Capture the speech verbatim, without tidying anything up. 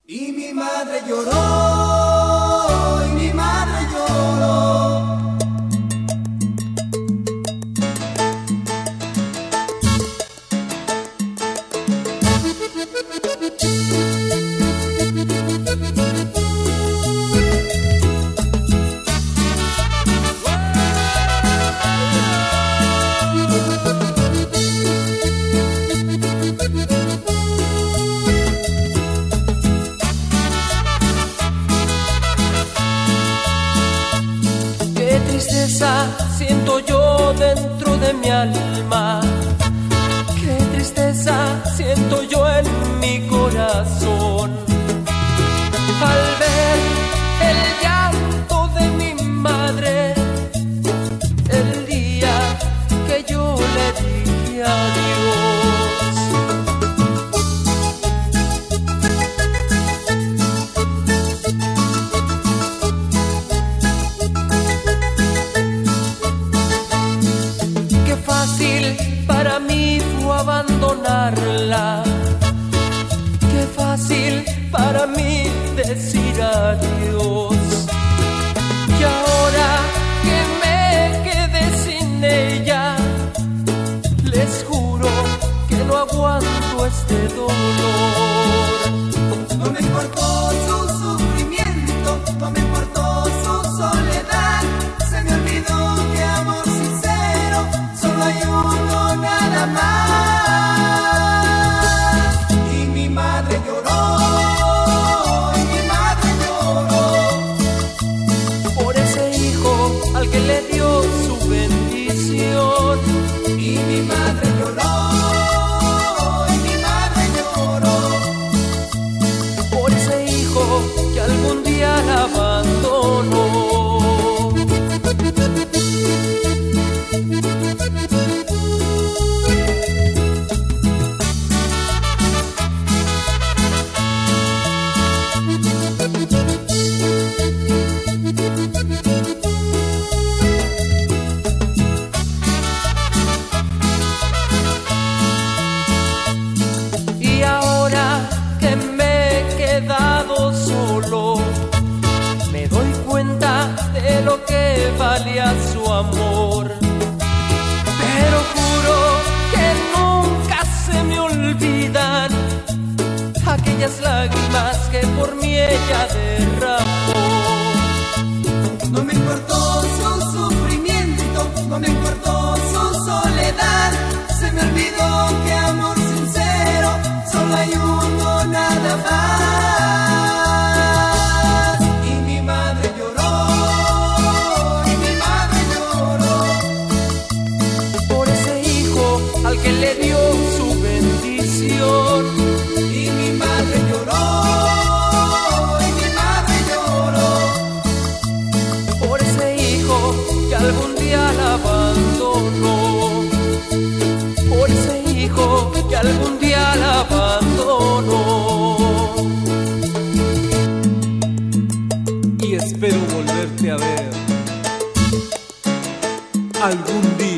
Y mi madre lloró, y mi madre lloró. Siento yo dentro de mi alma, qué tristeza siento yo en mi corazón al ver el llanto de mi madre el día que yo le dije adiós. Para mí fue abandonarla, qué fácil para mí decir adiós. Y ahora que me quedé sin ella, les juro que no aguanto este dolor. No me importó su sufrimiento, no me importó su soledad. Se me olvidó que amor sincero solo hay uno nada más. Y mi madre lloró, y mi madre lloró por ese hijo al que le dio su bendición. Y mi madre lloró, y mi madre lloró por ese hijo que algún día la abandonó. Y ahora que me he quedado solo, me doy cuenta de lo que valía su amor. Pero juro que nunca se me olvidan aquellas lágrimas que por mí ella derramó. No me importó su sufrimiento, no me importó su soledad. Se me olvidó que amor sincero solo hay uno nada más. Y mi madre lloró, y mi madre lloró por ese hijo al que le dio su bendición. Y mi madre lloró, y mi madre lloró por ese hijo que algún día la abandonó. Por ese hijo que algún día la abandonó. Y espero volverte a ver algún día.